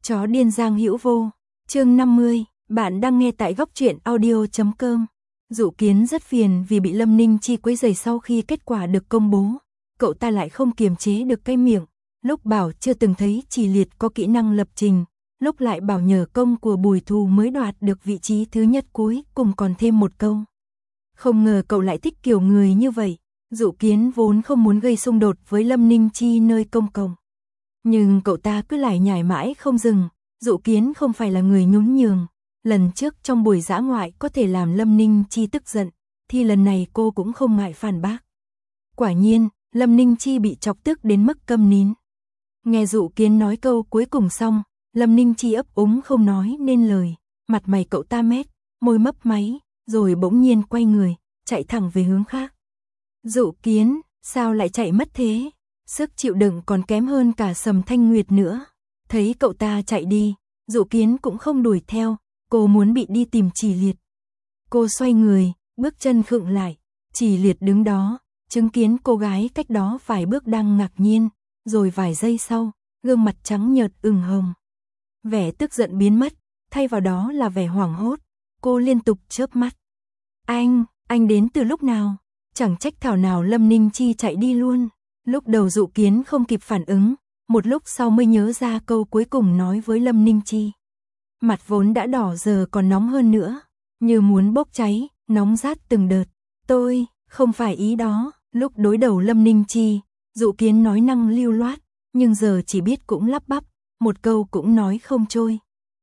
Chó điên Giang Hữu Vô, chương 50, bạn đang nghe tại góc truyện audio.com. Dụ Kiến rất phiền vì bị Lâm Ninh Chi quấy rầy sau khi kết quả được công bố. Cậu ta lại không kiềm chế được cái miệng, lúc bảo chưa từng thấy Chỉ Liệt có kỹ năng lập trình, lúc lại bảo nhờ công của Bùi Thù mới đoạt được vị trí thứ nhất, cuối cùng còn thêm một câu. Không ngờ cậu lại thích kiểu người như vậy. Dụ Kiến vốn không muốn gây xung đột với Lâm Ninh Chi nơi công cộng, nhưng cậu ta cứ lải nhải mãi không dừng. Dụ Kiến không phải là người nhún nhường. Lần trước trong buổi dã ngoại có thể làm Lâm Ninh Chi tức giận, thì lần này cô cũng không ngại phản bác. Quả nhiên, Lâm Ninh Chi bị chọc tức đến mức câm nín. Nghe Dụ Kiến nói câu cuối cùng xong, Lâm Ninh Chi ấp úng không nói nên lời, mặt mày cậu ta mét, môi mấp máy, rồi bỗng nhiên quay người, chạy thẳng về hướng khác. Dụ Kiến, sao lại chạy mất thế? Sức chịu đựng còn kém hơn cả Sầm Thanh Nguyệt nữa. Thấy cậu ta chạy đi, Dụ Kiến cũng không đuổi theo, cô muốn bị đi tìm Chỉ Liệt. Cô xoay người, bước chân khựng lại, Chỉ Liệt đứng đó, chứng kiến cô gái cách đó vài bước đang ngạc nhiên, rồi vài giây sau, gương mặt trắng nhợt ửng hồng. Vẻ tức giận biến mất, thay vào đó là vẻ hoảng hốt, cô liên tục chớp mắt. Anh đến từ lúc nào? Chẳng trách thảo nào Lâm Ninh Chi chạy đi luôn. Lúc đầu Dụ Kiến không kịp phản ứng, một lúc sau mới nhớ ra câu cuối cùng nói với Lâm Ninh Chi. Mặt vốn đã đỏ giờ còn nóng hơn nữa, như muốn bốc cháy, nóng rát từng đợt. Tôi, không phải ý đó. Lúc đối đầu Lâm Ninh Chi, Dụ Kiến nói năng lưu loát, nhưng giờ chỉ biết cũng lắp bắp, một câu cũng nói không trôi.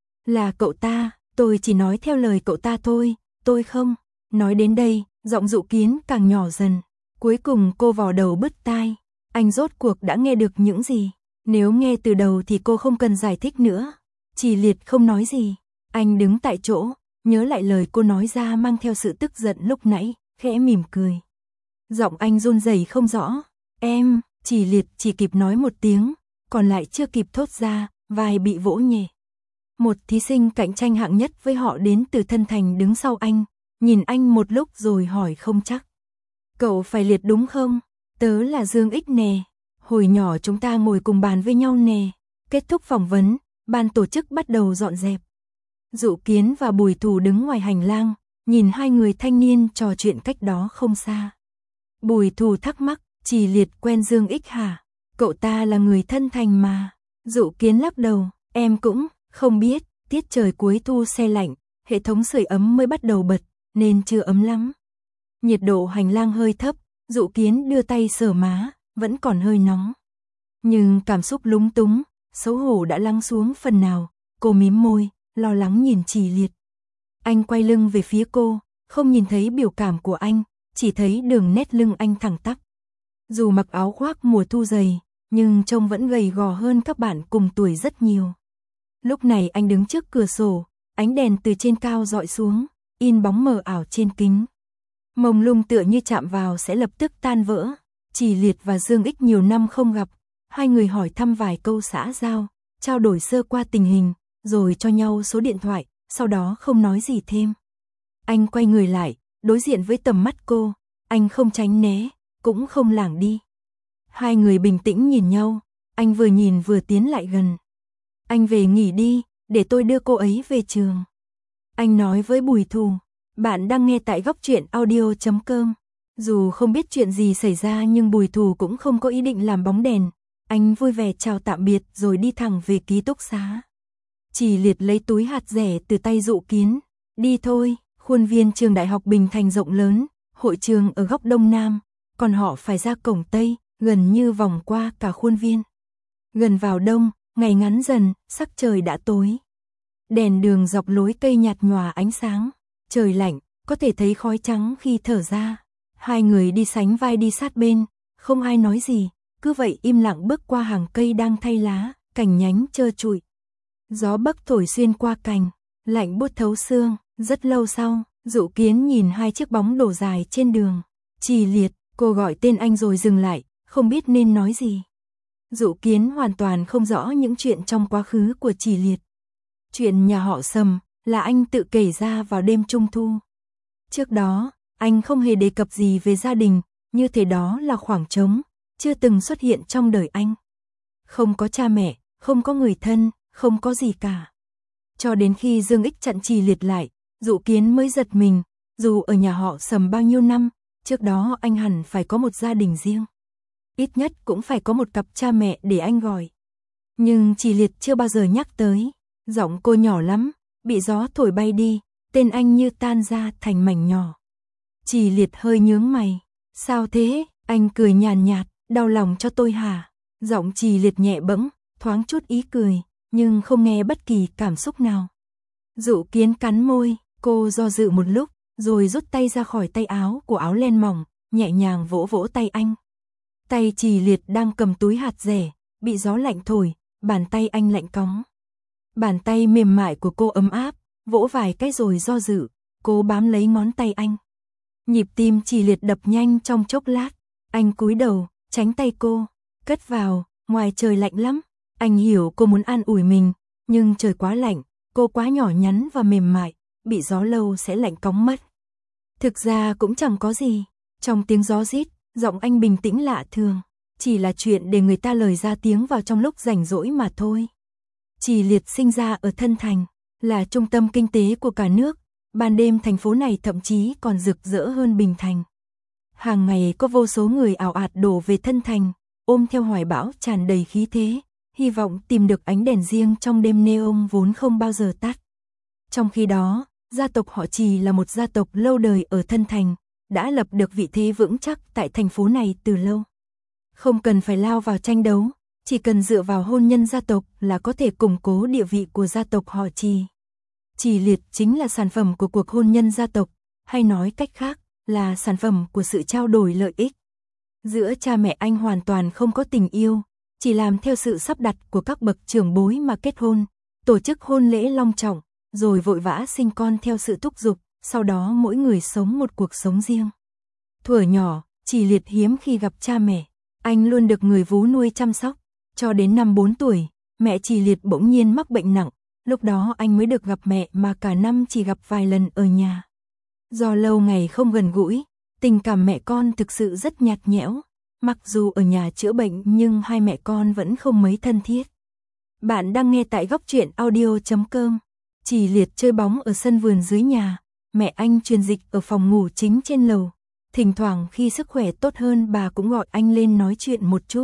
Là cậu ta, tôi chỉ nói theo lời cậu ta thôi, tôi không. Nói đến đây, giọng Dụ Kiến càng nhỏ dần. Cuối cùng cô vò đầu bứt tai. Anh rốt cuộc đã nghe được những gì? Nếu nghe từ đầu thì cô không cần giải thích nữa. Chỉ Liệt không nói gì. Anh đứng tại chỗ, nhớ lại lời cô nói ra mang theo sự tức giận lúc nãy, khẽ mỉm cười. Giọng anh run rẩy không rõ. Em, Chỉ Liệt chỉ kịp nói một tiếng, còn lại chưa kịp thốt ra, vai bị vỗ nhẹ. Một thí sinh cạnh tranh hạng nhất với họ đến từ Thân Thành đứng sau anh, nhìn anh một lúc rồi hỏi không chắc. Cậu phải Liệt đúng không? Tớ là Dương Ích nè. Hồi nhỏ chúng ta ngồi cùng bàn với nhau nè. Kết thúc phỏng vấn, ban tổ chức bắt đầu dọn dẹp. Dụ Kiến và Bùi Thù đứng ngoài hành lang, nhìn hai người thanh niên trò chuyện cách đó không xa. Bùi Thù thắc mắc, Chỉ Liệt quen Dương Ích hả? Cậu ta là người Thân Thành mà. Dụ Kiến lắc đầu, em cũng không biết. Tiết trời cuối thu se lạnh, hệ thống sưởi ấm mới bắt đầu bật, nên chưa ấm lắm. Nhiệt độ hành lang hơi thấp, Dụ Kiến đưa tay sờ má, vẫn còn hơi nóng. Nhưng cảm xúc lúng túng, xấu hổ đã lắng xuống phần nào, cô mím môi, lo lắng nhìn Chỉ Liệt. Anh quay lưng về phía cô, không nhìn thấy biểu cảm của anh, chỉ thấy đường nét lưng anh thẳng tắp. Dù mặc áo khoác mùa thu dày, nhưng trông vẫn gầy gò hơn các bạn cùng tuổi rất nhiều. Lúc này anh đứng trước cửa sổ, ánh đèn từ trên cao dọi xuống, in bóng mờ ảo trên kính. Mông lung tựa như chạm vào sẽ lập tức tan vỡ. Chỉ Liệt và Dương Ích nhiều năm không gặp, hai người hỏi thăm vài câu xã giao, trao đổi sơ qua tình hình, rồi cho nhau số điện thoại, sau đó không nói gì thêm. Anh quay người lại, đối diện với tầm mắt cô, anh không tránh né, cũng không lảng đi. Hai người bình tĩnh nhìn nhau, anh vừa nhìn vừa tiến lại gần. Anh về nghỉ đi, để tôi đưa cô ấy về trường. Anh nói với Bùi Thù. Bạn đang nghe tại góc truyện audio.com. Dù không biết chuyện gì xảy ra nhưng Bùi Thù cũng không có ý định làm bóng đèn. Anh vui vẻ chào tạm biệt rồi đi thẳng về ký túc xá. Chỉ Liệt lấy túi hạt rẻ từ tay Dụ Kiến. Đi thôi, khuôn viên trường Đại học Bình Thành rộng lớn, hội trường ở góc đông nam, còn họ phải ra cổng tây, gần như vòng qua cả khuôn viên. Gần vào đông, ngày ngắn dần, sắc trời đã tối. Đèn đường dọc lối cây nhạt nhòa ánh sáng. Trời lạnh, có thể thấy khói trắng khi thở ra. Hai người đi sánh vai đi sát bên, không ai nói gì, cứ vậy im lặng bước qua hàng cây đang thay lá, cành nhánh trơ trụi. Gió bắc thổi xuyên qua cành, lạnh buốt thấu xương. Rất lâu sau, Dụ Kiến nhìn hai chiếc bóng đổ dài trên đường. Chỉ Liệt, cô gọi tên anh rồi dừng lại, không biết nên nói gì. Dụ Kiến hoàn toàn không rõ những chuyện trong quá khứ của Chỉ Liệt. Chuyện nhà họ Sầm là anh tự kể ra vào đêm Trung Thu. Trước đó, anh không hề đề cập gì về gia đình, như thế đó là khoảng trống, chưa từng xuất hiện trong đời anh. Không có cha mẹ, không có người thân, không có gì cả. Cho đến khi Dương Ích chặn Trì Liệt lại, Dụ Kiến mới giật mình, dù ở nhà họ Sầm bao nhiêu năm, trước đó anh hẳn phải có một gia đình riêng. Ít nhất cũng phải có một cặp cha mẹ để anh gọi. Nhưng Trì Liệt chưa bao giờ nhắc tới, giọng cô nhỏ lắm, bị gió thổi bay đi, tên anh như tan ra thành mảnh nhỏ. Trì Liệt hơi nhướng mày, sao thế, anh cười nhàn nhạt, đau lòng cho tôi hả? Giọng Trì Liệt nhẹ bẫng, thoáng chút ý cười, nhưng không nghe bất kỳ cảm xúc nào. Dụ Kiến cắn môi, cô do dự một lúc, rồi rút tay ra khỏi tay áo của áo len mỏng, nhẹ nhàng vỗ vỗ tay anh. Tay Trì Liệt đang cầm túi hạt dẻ, bị gió lạnh thổi, bàn tay anh lạnh cóng. Bàn tay mềm mại của cô ấm áp, vỗ vài cái rồi do dự, cô bám lấy ngón tay anh. Nhịp tim Trì Liệt đập nhanh trong chốc lát, anh cúi đầu, tránh tay cô, cất vào, ngoài trời lạnh lắm. Anh hiểu cô muốn an ủi mình, nhưng trời quá lạnh, cô quá nhỏ nhắn và mềm mại, bị gió lâu sẽ lạnh cóng mất. Thực ra cũng chẳng có gì, trong tiếng gió rít, giọng anh bình tĩnh lạ thường, chỉ là chuyện để người ta lời ra tiếng vào trong lúc rảnh rỗi mà thôi. Trì Liệt sinh ra ở Thân Thành, là trung tâm kinh tế của cả nước, ban đêm thành phố này thậm chí còn rực rỡ hơn Bình Thành. Hàng ngày có vô số người ào ạt đổ về Thân Thành, ôm theo hoài bão tràn đầy khí thế, hy vọng tìm được ánh đèn riêng trong đêm neon vốn không bao giờ tắt. Trong khi đó, gia tộc họ Trì là một gia tộc lâu đời ở Thân Thành, đã lập được vị thế vững chắc tại thành phố này từ lâu. Không cần phải lao vào tranh đấu, chỉ cần dựa vào hôn nhân gia tộc là có thể củng cố địa vị của gia tộc họ Trì. Trì Liệt chính là sản phẩm của cuộc hôn nhân gia tộc, hay nói cách khác, là sản phẩm của sự trao đổi lợi ích. Giữa cha mẹ anh hoàn toàn không có tình yêu, chỉ làm theo sự sắp đặt của các bậc trưởng bối mà kết hôn, tổ chức hôn lễ long trọng, rồi vội vã sinh con theo sự thúc giục, sau đó mỗi người sống một cuộc sống riêng. Thuở nhỏ, Trì Liệt hiếm khi gặp cha mẹ, anh luôn được người vú nuôi chăm sóc, cho đến năm 4 tuổi, mẹ Trì Liệt bỗng nhiên mắc bệnh nặng, lúc đó anh mới được gặp mẹ mà cả năm chỉ gặp vài lần ở nhà. Do lâu ngày không gần gũi, tình cảm mẹ con thực sự rất nhạt nhẽo, mặc dù ở nhà chữa bệnh nhưng hai mẹ con vẫn không mấy thân thiết. Bạn đang nghe tại góc truyện audio.com. Trì Liệt chơi bóng ở sân vườn dưới nhà, mẹ anh truyền dịch ở phòng ngủ chính trên lầu. Thỉnh thoảng khi sức khỏe tốt hơn bà cũng gọi anh lên nói chuyện một chút.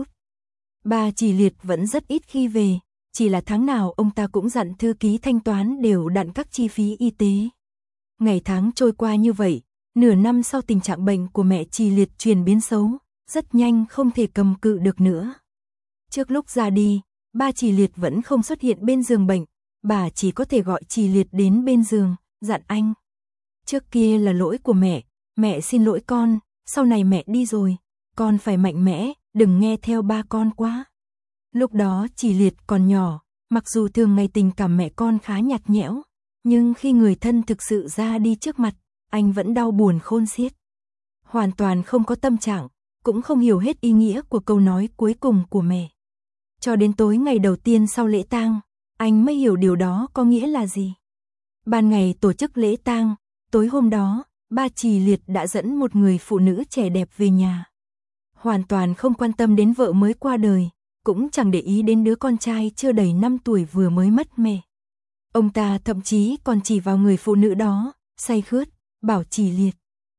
Bà Trì Liệt vẫn rất ít khi về, chỉ là tháng nào ông ta cũng dặn thư ký thanh toán đều đặn các chi phí y tế. Ngày tháng trôi qua như vậy, nửa năm sau tình trạng bệnh của mẹ Trì Liệt chuyển biến xấu, rất nhanh không thể cầm cự được nữa. Trước lúc ra đi, ba Trì Liệt vẫn không xuất hiện bên giường bệnh, bà chỉ có thể gọi Trì Liệt đến bên giường, dặn anh. Trước kia là lỗi của mẹ xin lỗi con, sau này mẹ đi rồi, con phải mạnh mẽ, đừng nghe theo ba con quá. Lúc đó Trì Liệt còn nhỏ, mặc dù thường ngày tình cảm mẹ con khá nhạt nhẽo, nhưng khi người thân thực sự ra đi trước mặt, anh vẫn đau buồn khôn xiết. Hoàn toàn không có tâm trạng, cũng không hiểu hết ý nghĩa của câu nói cuối cùng của mẹ. Cho đến tối ngày đầu tiên sau lễ tang, anh mới hiểu điều đó có nghĩa là gì. Ban ngày tổ chức lễ tang, tối hôm đó, ba Trì Liệt đã dẫn một người phụ nữ trẻ đẹp về nhà. Hoàn toàn không quan tâm đến vợ mới qua đời, cũng chẳng để ý đến đứa con trai chưa đầy 5 tuổi vừa mới mất mẹ. Ông ta thậm chí còn chỉ vào người phụ nữ đó, say khướt, bảo Trì Liệt.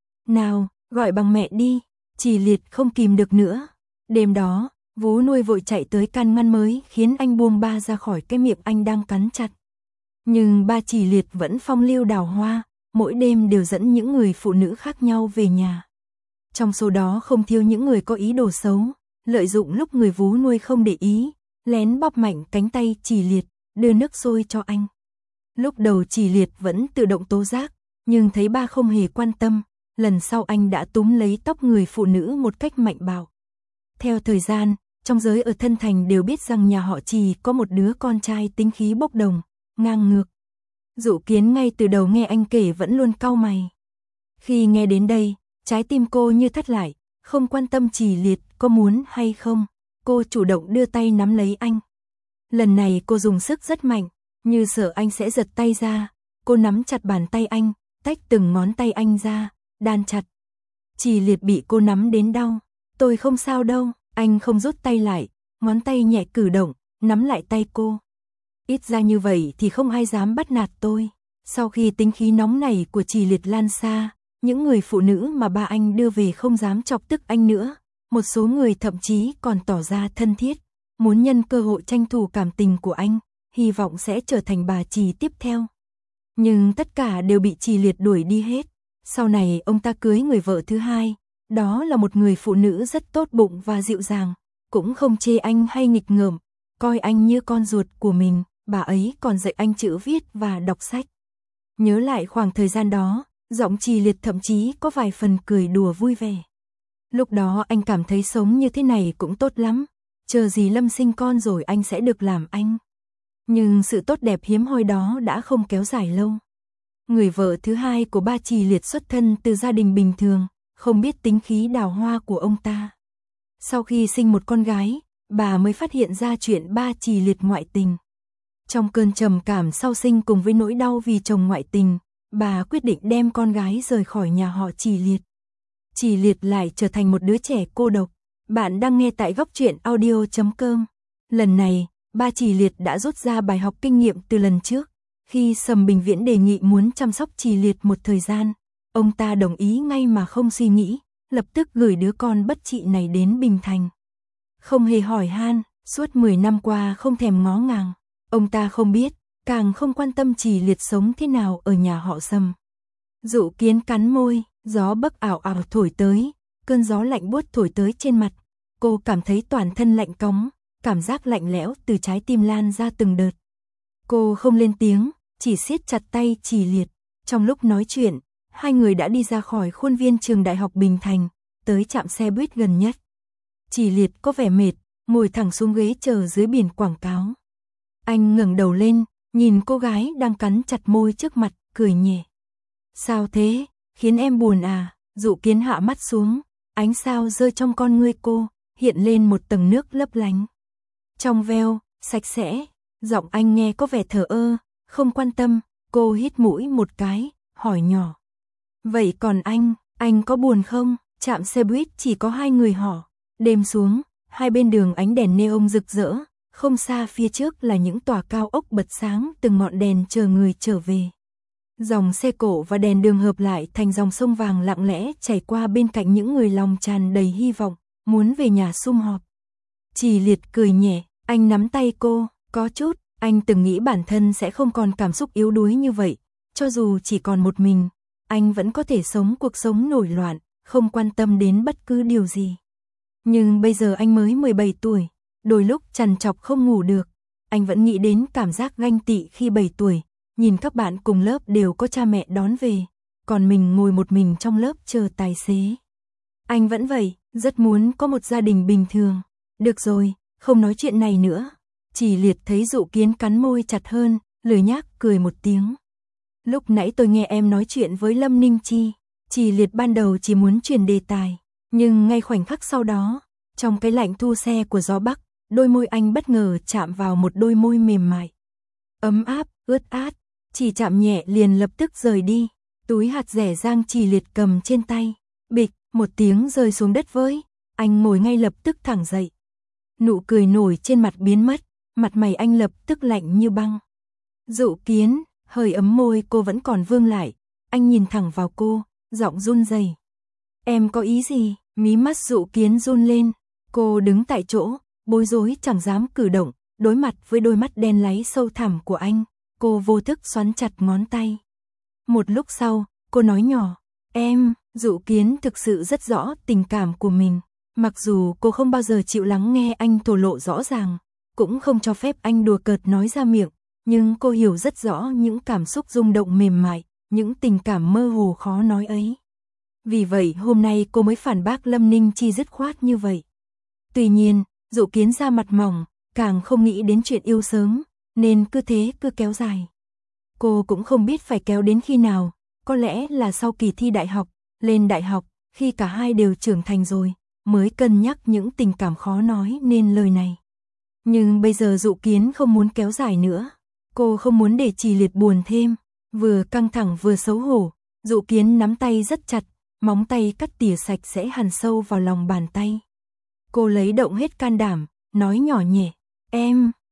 Nào, gọi bằng mẹ đi, Trì Liệt không kìm được nữa. Đêm đó, vú nuôi vội chạy tới can ngăn mới khiến anh buông ba ra khỏi cái miệng anh đang cắn chặt. Nhưng ba Trì Liệt vẫn phong lưu đào hoa, mỗi đêm đều dẫn những người phụ nữ khác nhau về nhà. Trong số đó không thiếu những người có ý đồ xấu, lợi dụng lúc người vú nuôi không để ý, lén bóp mạnh cánh tay Trì Liệt, đưa nước sôi cho anh. Lúc đầu Trì Liệt vẫn tự động tố giác, nhưng thấy ba không hề quan tâm, lần sau anh đã túm lấy tóc người phụ nữ một cách mạnh bạo. Theo thời gian, trong giới ở Thân Thành đều biết rằng nhà họ Trì có một đứa con trai tính khí bốc đồng, ngang ngược. Dụ Kiến ngay từ đầu nghe anh kể vẫn luôn cau mày. Khi nghe đến đây, trái tim cô như thắt lại, không quan tâm Trì Liệt có muốn hay không, cô chủ động đưa tay nắm lấy anh. Lần này cô dùng sức rất mạnh, như sợ anh sẽ giật tay ra, cô nắm chặt bàn tay anh, tách từng ngón tay anh ra, đan chặt. Trì Liệt bị cô nắm đến đau, tôi không sao đâu, anh không rút tay lại, ngón tay nhẹ cử động, nắm lại tay cô. ít ra như vậy thì không ai dám bắt nạt tôi. Sau khi tính khí nóng này của Trì Liệt lan xa, những người phụ nữ mà ba anh đưa về không dám chọc tức anh nữa, một số người thậm chí còn tỏ ra thân thiết, muốn nhân cơ hội tranh thủ cảm tình của anh, hy vọng sẽ trở thành bà Trì tiếp theo. Nhưng tất cả đều bị Trì Liệt đuổi đi hết. Sau này ông ta cưới người vợ thứ hai, đó là một người phụ nữ rất tốt bụng và dịu dàng, cũng không chê anh hay nghịch ngợm, coi anh như con ruột của mình, bà ấy còn dạy anh chữ viết và đọc sách. Nhớ lại khoảng thời gian đó, giọng Trì Liệt thậm chí có vài phần cười đùa vui vẻ. Lúc đó anh cảm thấy sống như thế này cũng tốt lắm, chờ gì Lâm sinh con rồi anh sẽ được làm anh. Nhưng sự tốt đẹp hiếm hoi đó đã không kéo dài lâu. Người vợ thứ hai của ba Trì Liệt xuất thân từ gia đình bình thường, không biết tính khí đào hoa của ông ta. Sau khi sinh một con gái, bà mới phát hiện ra chuyện ba Trì Liệt ngoại tình. Trong cơn trầm cảm sau sinh cùng với nỗi đau vì chồng ngoại tình, bà quyết định đem con gái rời khỏi nhà họ Trì Liệt. Trì Liệt lại trở thành một đứa trẻ cô độc. Bạn đang nghe tại góc truyện audio.com. Lần này, ba Trì Liệt đã rút ra bài học kinh nghiệm từ lần trước. Khi Sầm Bình Viễn đề nghị muốn chăm sóc Trì Liệt một thời gian, ông ta đồng ý ngay mà không suy nghĩ, lập tức gửi đứa con bất trị này đến Bình Thành. Không hề hỏi han, suốt 10 năm qua không thèm ngó ngàng, ông ta không biết, càng không quan tâm Trì Liệt sống thế nào ở nhà họ Sầm. Dụ Kiến cắn môi, gió bấc ảo ảo thổi tới, cơn gió lạnh buốt thổi tới trên mặt, cô cảm thấy toàn thân lạnh cóng, cảm giác lạnh lẽo từ trái tim lan ra từng đợt. Cô không lên tiếng, chỉ siết chặt tay Trì Liệt. Trong lúc nói chuyện, hai người đã đi ra khỏi khuôn viên trường đại học Bình Thành, tới trạm xe buýt gần nhất. Trì Liệt có vẻ mệt, ngồi thẳng xuống ghế chờ dưới biển quảng cáo. Anh ngẩng đầu lên, nhìn cô gái đang cắn chặt môi trước mặt, cười nhẹ. Sao thế, khiến em buồn à? Dụ Kiến hạ mắt xuống, ánh sao rơi trong con ngươi cô, hiện lên một tầng nước lấp lánh. Trong veo, sạch sẽ, giọng anh nghe có vẻ thờ ơ, không quan tâm, cô hít mũi một cái, hỏi nhỏ. Vậy còn anh có buồn không? Trạm xe buýt chỉ có hai người họ. Đêm xuống, hai bên đường ánh đèn neon rực rỡ, không xa phía trước là những tòa cao ốc bật sáng từng ngọn đèn chờ người trở về. Dòng xe cộ và đèn đường hợp lại thành dòng sông vàng lặng lẽ chảy qua bên cạnh những người lòng tràn đầy hy vọng, muốn về nhà sum họp. Trì Liệt cười nhẹ, anh nắm tay cô, có chút, anh từng nghĩ bản thân sẽ không còn cảm xúc yếu đuối như vậy, cho dù chỉ còn một mình, anh vẫn có thể sống cuộc sống nổi loạn, không quan tâm đến bất cứ điều gì. Nhưng bây giờ anh mới 17 tuổi, đôi lúc trằn trọc không ngủ được, anh vẫn nghĩ đến cảm giác ganh tị khi 7 tuổi, nhìn các bạn cùng lớp đều có cha mẹ đón về, còn mình ngồi một mình trong lớp chờ tài xế. Anh vẫn vậy, rất muốn có một gia đình bình thường. Được rồi, không nói chuyện này nữa. Trì Liệt thấy Dụ Kiến cắn môi chặt hơn, lười nhác cười một tiếng. Lúc nãy tôi nghe em nói chuyện với Lâm Ninh Chi. Trì Liệt ban đầu chỉ muốn chuyển đề tài, nhưng ngay khoảnh khắc sau đó, trong cái lạnh thu xe của gió Bắc, đôi môi anh bất ngờ chạm vào một đôi môi mềm mại. Ấm áp, ướt át, chỉ chạm nhẹ liền lập tức rời đi. Túi hạt rẻ Giang Trì Liệt cầm trên tay, bịch, một tiếng rơi xuống đất với, anh ngồi ngay lập tức thẳng dậy. Nụ cười nổi trên mặt biến mất, mặt mày anh lập tức lạnh như băng. Dụ Kiến, hơi ấm môi cô vẫn còn vương lại, anh nhìn thẳng vào cô, giọng run rẩy. Em có ý gì? Mí mắt Dụ Kiến run lên, cô đứng tại chỗ, bối rối chẳng dám cử động, đối mặt với đôi mắt đen láy sâu thẳm của anh, cô vô thức xoắn chặt ngón tay. Một lúc sau, cô nói nhỏ, em, Dụ Kiến thực sự rất rõ tình cảm của mình, mặc dù cô không bao giờ chịu lắng nghe anh thổ lộ rõ ràng, cũng không cho phép anh đùa cợt nói ra miệng, nhưng cô hiểu rất rõ những cảm xúc rung động mềm mại, những tình cảm mơ hồ khó nói ấy. Vì vậy hôm nay cô mới phản bác Lâm Ninh Chi dứt khoát như vậy. Tuy nhiên, Dụ Kiến ra mặt mỏng, càng không nghĩ đến chuyện yêu sớm, nên cứ thế cứ kéo dài. Cô cũng không biết phải kéo đến khi nào, có lẽ là sau kỳ thi đại học, lên đại học, khi cả hai đều trưởng thành rồi, mới cân nhắc những tình cảm khó nói nên lời này. Nhưng bây giờ Dụ Kiến không muốn kéo dài nữa, cô không muốn để Trì Liệt buồn thêm, vừa căng thẳng vừa xấu hổ, Dụ Kiến nắm tay rất chặt, móng tay cắt tỉa sạch sẽ hằn sâu vào lòng bàn tay. Cô lấy động hết can đảm, nói nhỏ nhẹ, em,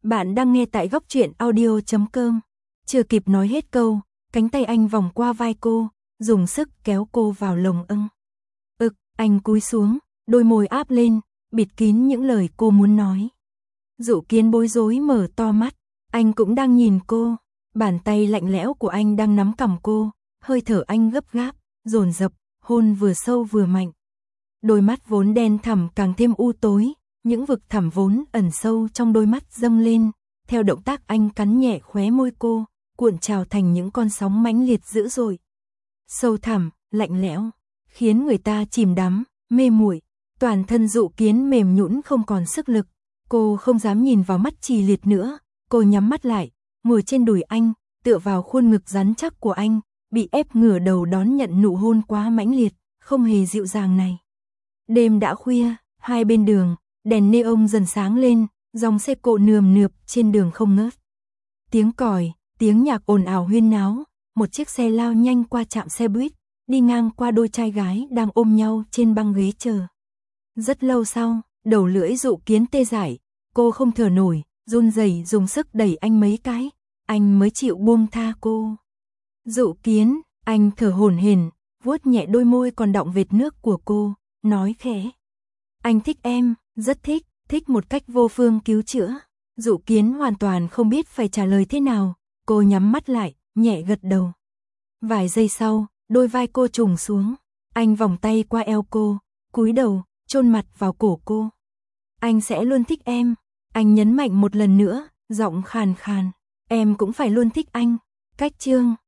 Bạn đang nghe tại góc truyện audio.com. Chưa kịp nói hết câu, cánh tay anh vòng qua vai cô, dùng sức kéo cô vào lồng ưng. Anh cúi xuống, đôi môi áp lên, bịt kín những lời cô muốn nói. Dụ Kiến bối rối mở to mắt, anh cũng đang nhìn cô, bàn tay lạnh lẽo của anh đang nắm cằm cô, hơi thở anh gấp gáp, dồn dập, hôn vừa sâu vừa mạnh. Đôi mắt vốn đen thẳm càng thêm u tối, những vực thẳm vốn ẩn sâu trong đôi mắt dâng lên, theo động tác anh cắn nhẹ khóe môi cô, cuộn trào thành những con sóng mãnh liệt dữ dội. Sâu thẳm, lạnh lẽo, khiến người ta chìm đắm, mê muội. Toàn thân Dụ Kiến mềm nhũn không còn sức lực, cô không dám nhìn vào mắt Trì Liệt nữa, cô nhắm mắt lại, ngồi trên đùi anh, tựa vào khuôn ngực rắn chắc của anh, bị ép ngửa đầu đón nhận nụ hôn quá mãnh liệt, không hề dịu dàng này. Đêm đã khuya, hai bên đường, đèn neon dần sáng lên, dòng xe cộ nườm nượp trên đường không ngớt. Tiếng còi, tiếng nhạc ồn ào huyên náo, một chiếc xe lao nhanh qua trạm xe buýt, đi ngang qua đôi trai gái đang ôm nhau trên băng ghế chờ. Rất lâu sau, đầu lưỡi Dụ Kiến tê dại, cô không thở nổi, run rẩy dùng sức đẩy anh mấy cái, anh mới chịu buông tha cô. Dụ Kiến, anh thở hổn hển, vuốt nhẹ đôi môi còn đọng vệt nước của cô, nói khẽ. Anh thích em, rất thích, thích một cách vô phương cứu chữa. Dụ Kiến hoàn toàn không biết phải trả lời thế nào, cô nhắm mắt lại, nhẹ gật đầu. Vài giây sau, đôi vai cô trùng xuống, anh vòng tay qua eo cô, cúi đầu, chôn mặt vào cổ cô. Anh sẽ luôn thích em, anh nhấn mạnh một lần nữa, giọng khàn khàn. Em cũng phải luôn thích anh. Cách chương